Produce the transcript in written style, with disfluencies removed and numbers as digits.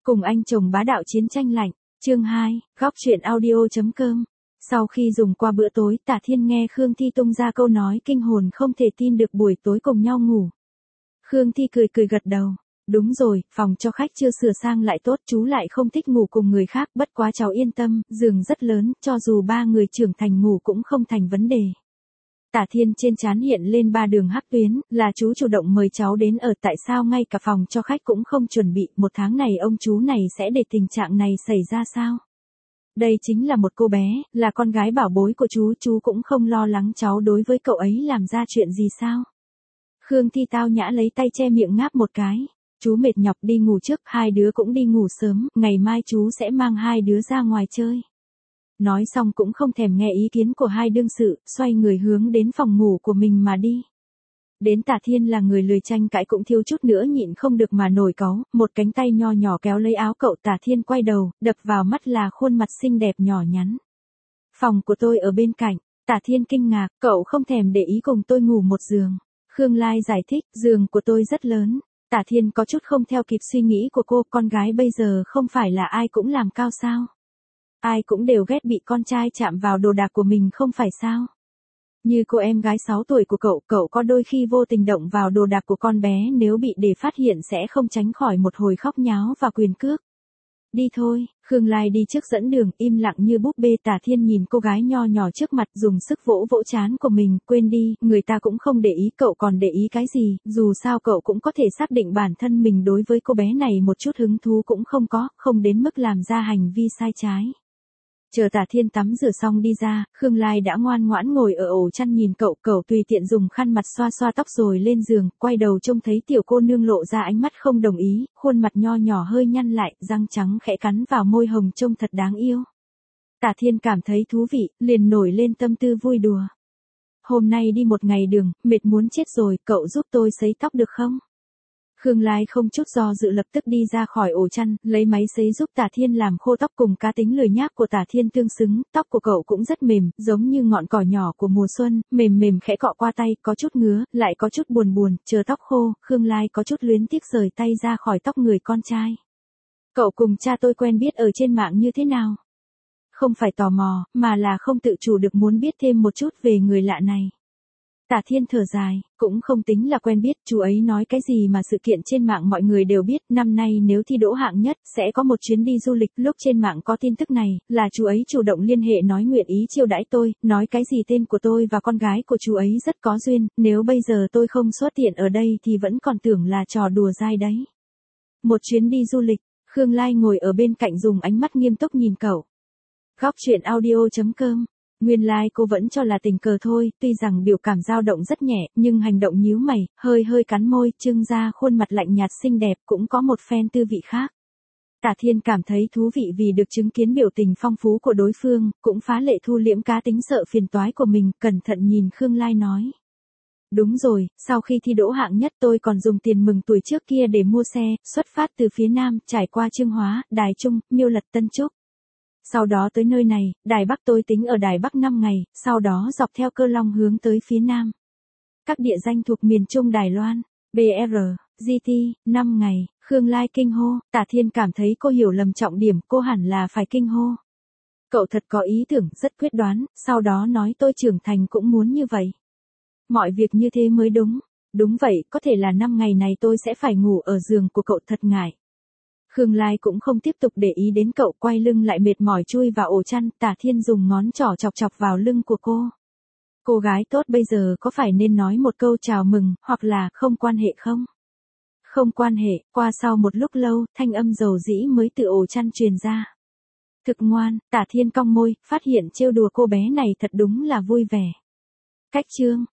Cùng anh chồng bá đạo chiến tranh lạnh, chương 2, góc truyện audio.com. Sau khi dùng qua bữa tối, Tả Thiên nghe Khương Thi tung ra câu nói kinh hồn không thể tin được buổi tối cùng nhau ngủ. Khương Thi cười cười gật đầu. Đúng rồi, phòng cho khách chưa sửa sang lại tốt, chú lại không thích ngủ cùng người khác, bất quá cháu yên tâm, giường rất lớn, cho dù 3 người trưởng thành ngủ cũng không thành vấn đề. Tả Thiên trên trán hiện lên 3 đường hắc tuyến, là chú chủ động mời cháu đến ở, tại sao ngay cả phòng cho khách cũng không chuẩn bị, 1 tháng này ông chú này sẽ để tình trạng này xảy ra sao? Đây chính là một cô bé, là con gái bảo bối của chú cũng không lo lắng cháu đối với cậu ấy làm ra chuyện gì sao? Khương Thi tao nhã lấy tay che miệng ngáp một cái. Chú mệt nhọc đi ngủ trước, 2 đứa cũng đi ngủ sớm, ngày mai chú sẽ mang 2 đứa ra ngoài chơi. Nói xong cũng không thèm nghe ý kiến của hai đương sự, xoay người hướng đến phòng ngủ của mình mà đi. Đến Tả Thiên là người lười tranh cãi cũng thiếu chút nữa nhịn không được mà nổi cáu, một cánh tay nho nhỏ kéo lấy áo cậu. Tả Thiên quay đầu, đập vào mắt là khuôn mặt xinh đẹp nhỏ nhắn. Phòng của tôi ở bên cạnh. Tả Thiên kinh ngạc, cậu không thèm để ý cùng tôi ngủ một giường. Khương Lai giải thích, giường của tôi rất lớn. Tả Thiên có chút không theo kịp suy nghĩ của cô, con gái bây giờ không phải là ai cũng làm cao sao. Ai cũng đều ghét bị con trai chạm vào đồ đạc của mình không phải sao. Như cô em gái 6 tuổi của cậu có đôi khi vô tình động vào đồ đạc của con bé, nếu bị để phát hiện sẽ không tránh khỏi một hồi khóc nháo và quyền cước. Đi thôi, Khương Lai đi trước dẫn đường, im lặng như búp bê. Tả Thiên nhìn cô gái nho nhỏ trước mặt, dùng sức vỗ vỗ trán của mình, quên đi, người ta cũng không để ý, cậu còn để ý cái gì, dù sao cậu cũng có thể xác định bản thân mình đối với cô bé này một chút hứng thú cũng không có, không đến mức làm ra hành vi sai trái. Chờ Tả Thiên tắm rửa xong đi ra, Khương Lai đã ngoan ngoãn ngồi ở ổ chăn nhìn cậu tùy tiện dùng khăn mặt xoa xoa tóc rồi lên giường, quay đầu trông thấy tiểu cô nương lộ ra ánh mắt không đồng ý, khuôn mặt nho nhỏ hơi nhăn lại, răng trắng khẽ cắn vào môi hồng trông thật đáng yêu. Tả Thiên cảm thấy thú vị, liền nổi lên tâm tư vui đùa. Hôm nay đi một ngày đường, mệt muốn chết rồi, cậu giúp tôi sấy tóc được không? Khương Lai không chút do dự lập tức đi ra khỏi ổ chăn, lấy máy sấy giúp Tả Thiên làm khô tóc. Cùng cá tính lười nhác của Tả Thiên tương xứng, tóc của cậu cũng rất mềm, giống như ngọn cỏ nhỏ của mùa xuân, mềm mềm khẽ cọ qua tay, có chút ngứa, lại có chút buồn buồn. Chờ tóc khô, Khương Lai có chút luyến tiếc rời tay ra khỏi tóc người con trai. Cậu cùng cha tôi quen biết ở trên mạng như thế nào? Không phải tò mò, mà là không tự chủ được muốn biết thêm một chút về người lạ này. Tả Thiên thở dài, cũng không tính là quen biết, chú ấy nói cái gì mà sự kiện trên mạng mọi người đều biết, năm nay nếu thi đỗ hạng nhất, sẽ có một chuyến đi du lịch, lúc trên mạng có tin tức này, là chú ấy chủ động liên hệ nói nguyện ý chiêu đãi tôi, nói cái gì tên của tôi và con gái của chú ấy rất có duyên, nếu bây giờ tôi không xuất hiện ở đây thì vẫn còn tưởng là trò đùa dai đấy. Một chuyến đi du lịch, Khương Lai ngồi ở bên cạnh dùng ánh mắt nghiêm túc nhìn cậu. Góc truyện audio.com. Nguyên lai cô vẫn cho là tình cờ thôi, tuy rằng biểu cảm dao động rất nhẹ, nhưng hành động nhíu mày, hơi cắn môi, trưng ra khuôn mặt lạnh nhạt xinh đẹp cũng có một phen tư vị khác. Tả Thiên cảm thấy thú vị vì được chứng kiến biểu tình phong phú của đối phương, cũng phá lệ thu liễm cá tính sợ phiền toái của mình, cẩn thận nhìn Khương Lai nói. Đúng rồi, sau khi thi đỗ hạng nhất tôi còn dùng tiền mừng tuổi trước kia để mua xe, xuất phát từ phía Nam, trải qua Chương Hóa, Đài Trung, Miêu Lật, Tân Trúc. Sau đó tới nơi này, Đài Bắc tôi tính ở Đài Bắc 5 ngày, sau đó dọc theo Cơ Long hướng tới phía Nam. Các địa danh thuộc miền Trung Đài Loan, BR, GT, 5 ngày, Khương Lai kinh hô. Tả Thiên cảm thấy cô hiểu lầm trọng điểm, cô hẳn là phải kinh hô. Cậu thật có ý tưởng, rất quyết đoán, sau đó nói tôi trưởng thành cũng muốn như vậy. Mọi việc như thế mới đúng. Đúng vậy, có thể là 5 ngày này tôi sẽ phải ngủ ở giường của cậu, thật ngại. Khương Lai cũng không tiếp tục để ý đến cậu, quay lưng lại mệt mỏi chui vào ổ chăn. Tả Thiên dùng ngón trỏ chọc vào lưng của cô. Cô gái tốt bây giờ có phải nên nói một câu chào mừng, hoặc là không quan hệ không? Không quan hệ. Qua sau một lúc lâu, thanh âm dầu dĩ mới từ ổ chăn truyền ra. Thực ngoan. Tả Thiên cong môi, phát hiện trêu đùa cô bé này thật đúng là vui vẻ. Cách chương.